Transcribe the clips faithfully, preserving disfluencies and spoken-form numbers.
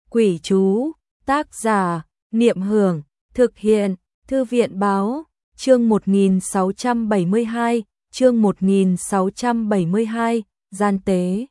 Quỷ chú, tác giả, Niệm Hưởng, thực hiện, Thư viện báo, chương một nghìn sáu trăm bảy mươi hai, chương một nghìn sáu trăm bảy mươi hai, gian tế.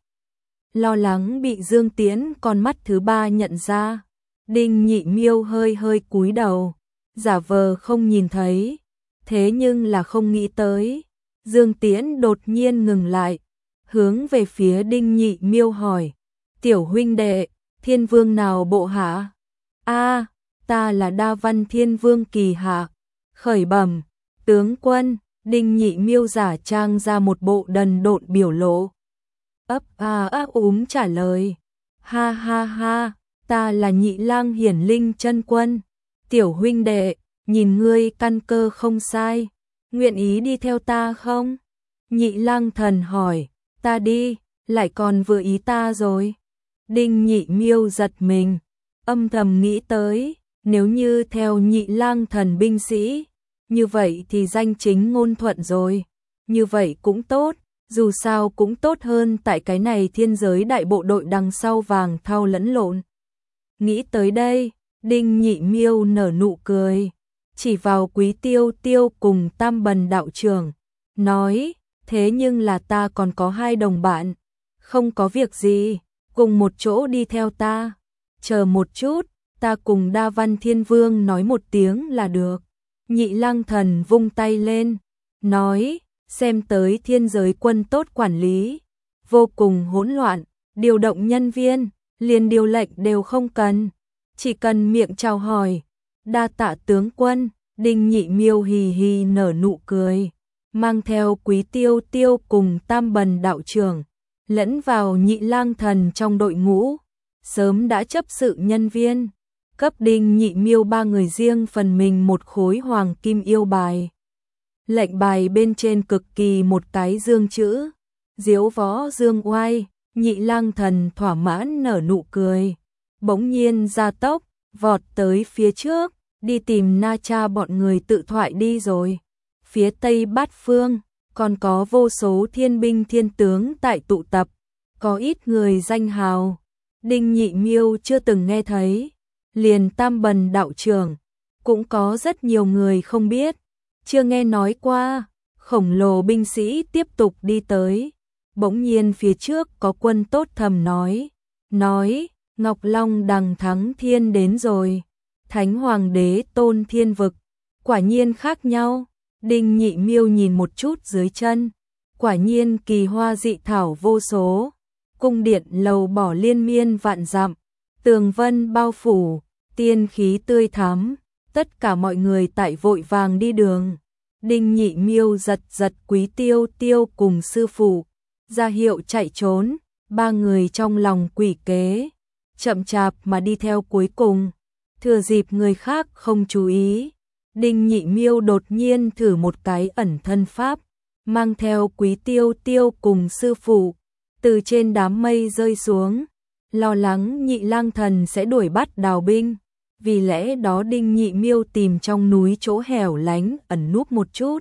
Lo lắng bị Dương Tiễn con mắt thứ ba nhận ra, Đinh Nhị Miêu hơi hơi cúi đầu, giả vờ không nhìn thấy, thế nhưng là không nghĩ tới. Dương Tiễn đột nhiên ngừng lại, hướng về phía Đinh Nhị Miêu hỏi, tiểu huynh đệ, thiên vương nào bộ hạ? A, ta là Đa Văn Thiên Vương kỳ hạ. Khởi bẩm, tướng quân. Đinh Nhị Miêu giả trang ra một bộ đần độn biểu lộ, ấp a ấp úng trả lời, ha ha ha, ta là Nhị Lang Hiển Linh chân quân. Tiểu huynh đệ, nhìn ngươi căn cơ không sai, nguyện ý đi theo ta không? Nhị Lang Thần hỏi, ta đi, lại còn vừa ý ta rồi. Đinh Nhị Miêu giật mình, âm thầm nghĩ tới, nếu như theo Nhị Lang Thần binh sĩ, như vậy thì danh chính ngôn thuận rồi. Như vậy cũng tốt, dù sao cũng tốt hơn tại cái này thiên giới đại bộ đội đằng sau vàng thau lẫn lộn. Nghĩ tới đây, Đinh Nhị Miêu nở nụ cười, chỉ vào Quý Tiêu Tiêu cùng Tam Bần đạo trưởng, nói, thế nhưng là ta còn có hai đồng bạn, không có việc gì, cùng một chỗ đi theo ta. Chờ một chút, ta cùng Đa Văn Thiên Vương nói một tiếng là được. Nhị Lang Thần vung tay lên, nói, xem tới thiên giới quân tốt quản lý, vô cùng hỗn loạn, điều động nhân viên, liền điều lệnh đều không cần, chỉ cần miệng chào hỏi. Đa tạ tướng quân. Đinh Nhị Miêu hì hì nở nụ cười, mang theo Quý Tiêu Tiêu cùng Tam Bần đạo trưởng, lẫn vào Nhị Lang Thần trong đội ngũ, sớm đã chấp sự nhân viên, cấp Đinh Nhị Miêu ba người riêng phần mình một khối hoàng kim yêu bài. Lệnh bài bên trên cực kỳ một cái dương chữ, diếu võ dương oai. Nhị Lang Thần thỏa mãn nở nụ cười, bỗng nhiên ra tốc, vọt tới phía trước, đi tìm Na Cha bọn người tự thoại đi rồi. Phía Tây Bát Phương, còn có vô số thiên binh thiên tướng tại tụ tập, có ít người danh hào, Đinh Nhị Miêu chưa từng nghe thấy, liền Tam Bần đạo trưởng, cũng có rất nhiều người không biết, chưa nghe nói qua. Khổng lồ binh sĩ tiếp tục đi tới, bỗng nhiên phía trước có quân tốt thầm nói, nói, Ngọc Long Đằng Thắng Thiên đến rồi. Thánh Hoàng đế tôn thiên vực, quả nhiên khác nhau. Đinh Nhị Miêu nhìn một chút dưới chân, quả nhiên kỳ hoa dị thảo vô số, cung điện lầu bỏ liên miên vạn dặm, tường vân bao phủ, tiên khí tươi thắm, tất cả mọi người tại vội vàng đi đường. Đinh Nhị Miêu giật giật Quý Tiêu Tiêu cùng sư phụ, ra hiệu chạy trốn, ba người trong lòng quỷ kế, chậm chạp mà đi theo cuối cùng. Thừa dịp người khác không chú ý, Đinh Nhị Miêu đột nhiên thử một cái ẩn thân pháp, mang theo Quý Tiêu Tiêu cùng sư phụ, từ trên đám mây rơi xuống, lo lắng Nhị Lang Thần sẽ đuổi bắt đào binh. Vì lẽ đó Đinh Nhị Miêu tìm trong núi chỗ hẻo lánh ẩn núp một chút,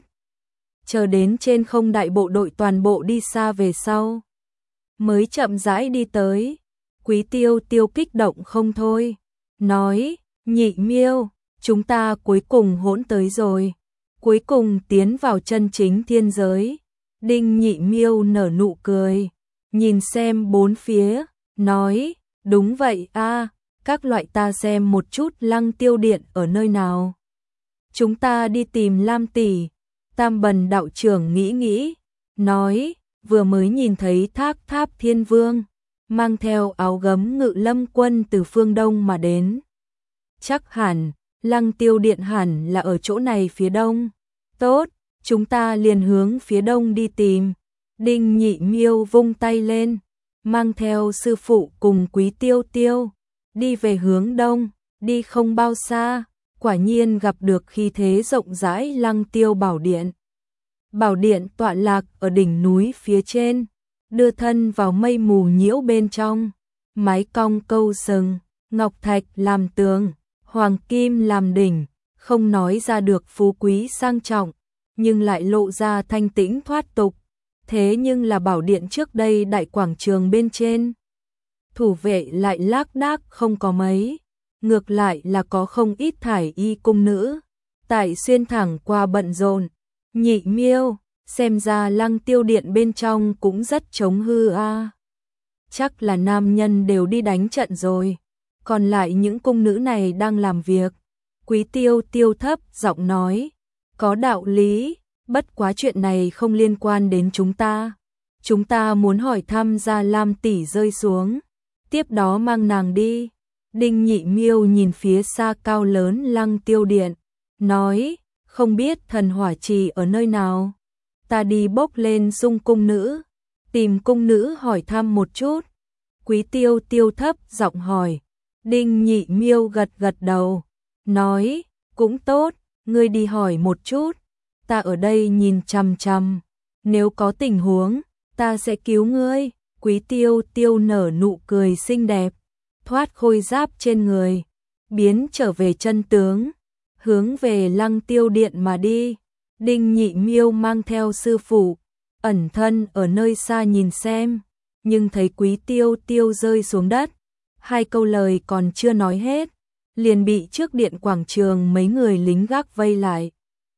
chờ đến trên không đại bộ đội toàn bộ đi xa về sau, mới chậm rãi đi tới. Quý Tiêu Tiêu kích động không thôi, nói, Nhị Miêu, chúng ta cuối cùng hỗn tới rồi, cuối cùng tiến vào chân chính thiên giới. Đinh Nhị Miêu nở nụ cười, nhìn xem bốn phía, nói, đúng vậy a, các loại ta xem một chút Lăng Tiêu Điện ở nơi nào. Chúng ta đi tìm Lam tỷ. Tam Bần đạo trưởng nghĩ nghĩ, nói, vừa mới nhìn thấy Thác Tháp Thiên Vương, mang theo áo gấm Ngự Lâm quân từ phương Đông mà đến. Chắc hẳn, Lăng Tiêu Điện hẳn là ở chỗ này phía đông. Tốt, chúng ta liền hướng phía đông đi tìm. Đinh Nhị Miêu vung tay lên, mang theo sư phụ cùng Quý Tiêu Tiêu, đi về hướng đông. Đi không bao xa, quả nhiên gặp được khí thế rộng rãi Lăng Tiêu Bảo Điện. Bảo điện tọa lạc ở đỉnh núi phía trên, đưa thân vào mây mù nhiễu bên trong, mái cong câu sừng, ngọc thạch làm tường, hoàng kim làm đỉnh, không nói ra được phú quý sang trọng, nhưng lại lộ ra thanh tĩnh thoát tục. Thế nhưng là bảo điện trước đây đại quảng trường bên trên. thủ vệ lại lác đác không có mấy, ngược lại là có không ít thải y cung nữ, tại xuyên thẳng qua bận rộn. Nhị Miêu, xem ra Lăng Tiêu điện bên trong cũng rất chống hư a. À. Chắc là nam nhân đều đi đánh trận rồi, còn lại những cung nữ này đang làm việc. Quý Tiêu Tiêu thấp giọng nói, có đạo lý, bất quá chuyện này không liên quan đến chúng ta. Chúng ta muốn hỏi thăm Gia Lam tỷ rơi xuống, tiếp đó mang nàng đi. Đinh Nhị Miêu nhìn phía xa cao lớn Lăng Tiêu điện, nói, không biết thần hỏa trì ở nơi nào. Ta đi bốc lên xung cung nữ, tìm cung nữ hỏi thăm một chút. Quý Tiêu Tiêu thấp giọng hỏi. Đinh Nhị Miêu gật gật đầu, nói, cũng tốt, ngươi đi hỏi một chút, ta ở đây nhìn chằm chằm, nếu có tình huống, ta sẽ cứu ngươi. Quý Tiêu Tiêu nở nụ cười xinh đẹp, thoát khôi giáp trên người, biến trở về chân tướng, hướng về Lăng Tiêu điện mà đi. Đinh Nhị Miêu mang theo sư phụ, ẩn thân ở nơi xa nhìn xem, nhưng thấy Quý Tiêu Tiêu rơi xuống đất, hai câu lời còn chưa nói hết, liền bị trước điện quảng trường mấy người lính gác vây lại.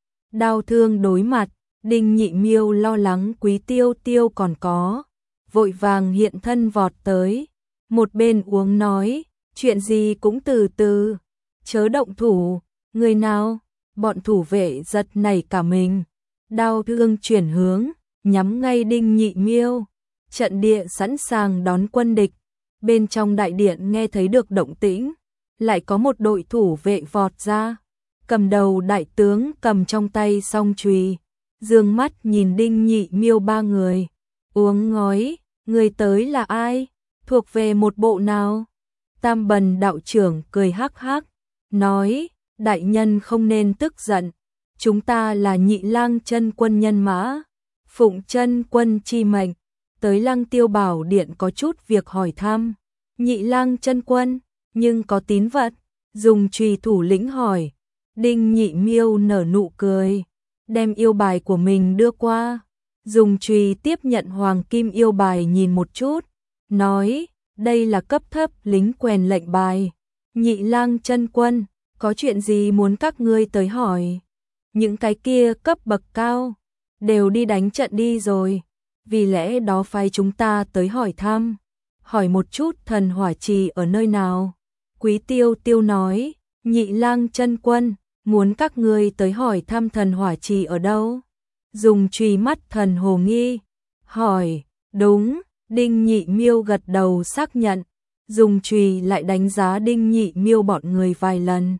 Đao thương đối mặt, Đinh Nhị Miêu lo lắng Quý Tiêu Tiêu còn có, vội vàng hiện thân vọt tới, một bên uống nói, chuyện gì cũng từ từ, chớ động thủ. Người nào? Bọn thủ vệ giật nảy cả mình, đao thương chuyển hướng, nhắm ngay Đinh Nhị Miêu. Trận địa sẵn sàng đón quân địch, bên trong đại điện nghe thấy được động tĩnh, lại có một đội thủ vệ vọt ra, cầm đầu đại tướng cầm trong tay song chùy, dương mắt nhìn Đinh Nhị Miêu ba người, uống ngói, người tới là ai, thuộc về một bộ nào? Tam Bần đạo trưởng cười hắc hắc, nói, đại nhân không nên tức giận, chúng ta là Nhị Lang chân quân nhân mã, phụng chân quân chi mệnh, tới Lăng Tiêu Bảo điện có chút việc hỏi thăm. Nhị Lang chân quân, nhưng có tín vật, dùng chùy thủ lĩnh hỏi. Đinh Nhị Miêu nở nụ cười, đem yêu bài của mình đưa qua, dùng chùy tiếp nhận hoàng kim yêu bài nhìn một chút, nói, đây là cấp thấp lính quèn lệnh bài. Nhị Lang chân quân, có chuyện gì muốn các ngươi tới hỏi? Những cái kia cấp bậc cao, đều đi đánh trận đi rồi, vì lẽ đó phái chúng ta tới hỏi thăm, hỏi một chút thần hỏa trì ở nơi nào. Quý Tiêu Tiêu nói, Nhị Lang chân quân, muốn các ngươi tới hỏi thăm thần hỏa trì ở đâu? Dùng chùy mắt thần hồ nghi, hỏi, đúng. Đinh Nhị Miêu gật đầu xác nhận, dùng chùy lại đánh giá Đinh Nhị Miêu bọn người vài lần.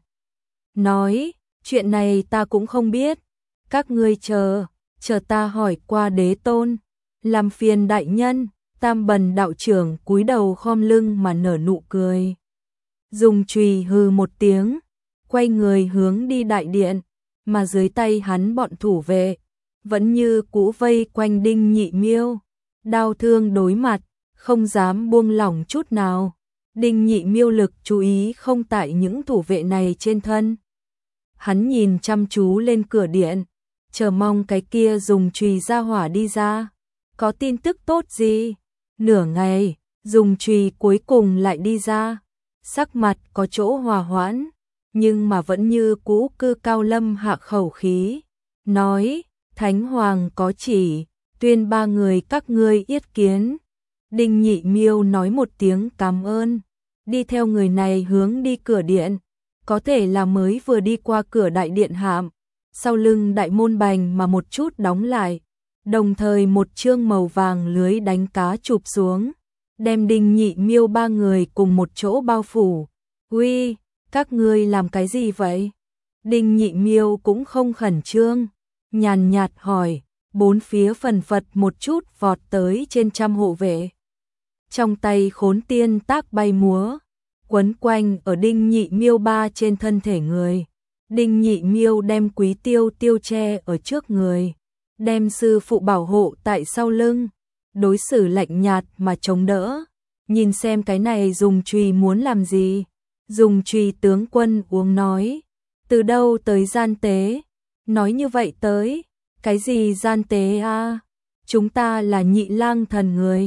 Nói, chuyện này ta cũng không biết, các ngươi chờ, chờ ta hỏi qua đế tôn. Làm phiền đại nhân. Tam Bần đạo trưởng cúi đầu khom lưng mà nở nụ cười. Dùng chùy hừ một tiếng, quay người hướng đi đại điện, mà dưới tay hắn bọn thủ vệ vẫn như cũ vây quanh Đinh Nhị Miêu, đao thương đối mặt, không dám buông lỏng chút nào. Đinh Nhị Miêu lực chú ý không tại những thủ vệ này trên thân. Hắn nhìn chăm chú lên cửa điện, chờ mong cái kia dùng chùy ra hỏa đi ra. Có tin tức tốt gì? Nửa ngày, dùng chùy cuối cùng lại đi ra. Sắc mặt có chỗ hòa hoãn, nhưng mà vẫn như cũ cư cao lâm hạ khẩu khí. Nói, Thánh Hoàng có chỉ, tuyên ba người các ngươi yết kiến. Đinh Nhị Miêu nói một tiếng cảm ơn, đi theo người này hướng đi cửa điện. Có thể là mới vừa đi qua cửa đại điện hạm, sau lưng đại môn bành mà một chút đóng lại, đồng thời một chương màu vàng lưới đánh cá chụp xuống, đem Đinh Nhị Miêu ba người cùng một chỗ bao phủ. Uy, các ngươi làm cái gì vậy? Đinh Nhị Miêu cũng không khẩn trương, nhàn nhạt hỏi, bốn phía phần phật một chút vọt tới trên trăm hộ vệ. Trong tay khốn tiên tác bay múa, quấn quanh ở Đinh Nhị Miêu ba trên thân thể người. Đinh Nhị Miêu đem Quý Tiêu Tiêu che ở trước người, đem sư phụ bảo hộ tại sau lưng, đối xử lạnh nhạt mà chống đỡ. Nhìn xem cái này dùng chùy muốn làm gì? Dùng chùy tướng quân uống nói, từ đâu tới gian tế? Nói như vậy tới, cái gì gian tế a? À? Chúng ta là Nhị Lang thần người,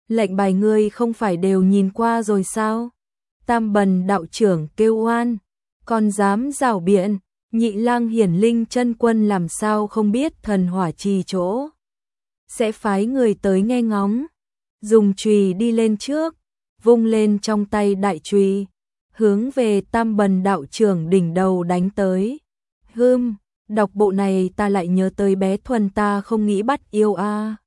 Lệnh bài ngươi không phải đều nhìn qua rồi sao? Tam Bần đạo trưởng kêu oan, còn dám rảo biện, Nhị Lang Hiển Linh chân quân làm sao không biết thần hỏa trì chỗ. Sẽ phái người tới nghe ngóng, dùng chùy đi lên trước, vung lên trong tay đại chùy, hướng về Tam Bần đạo trưởng đỉnh đầu đánh tới. Hưm, đọc bộ này ta lại nhớ tới bé Thuần ta không nghĩ bắt yêu a.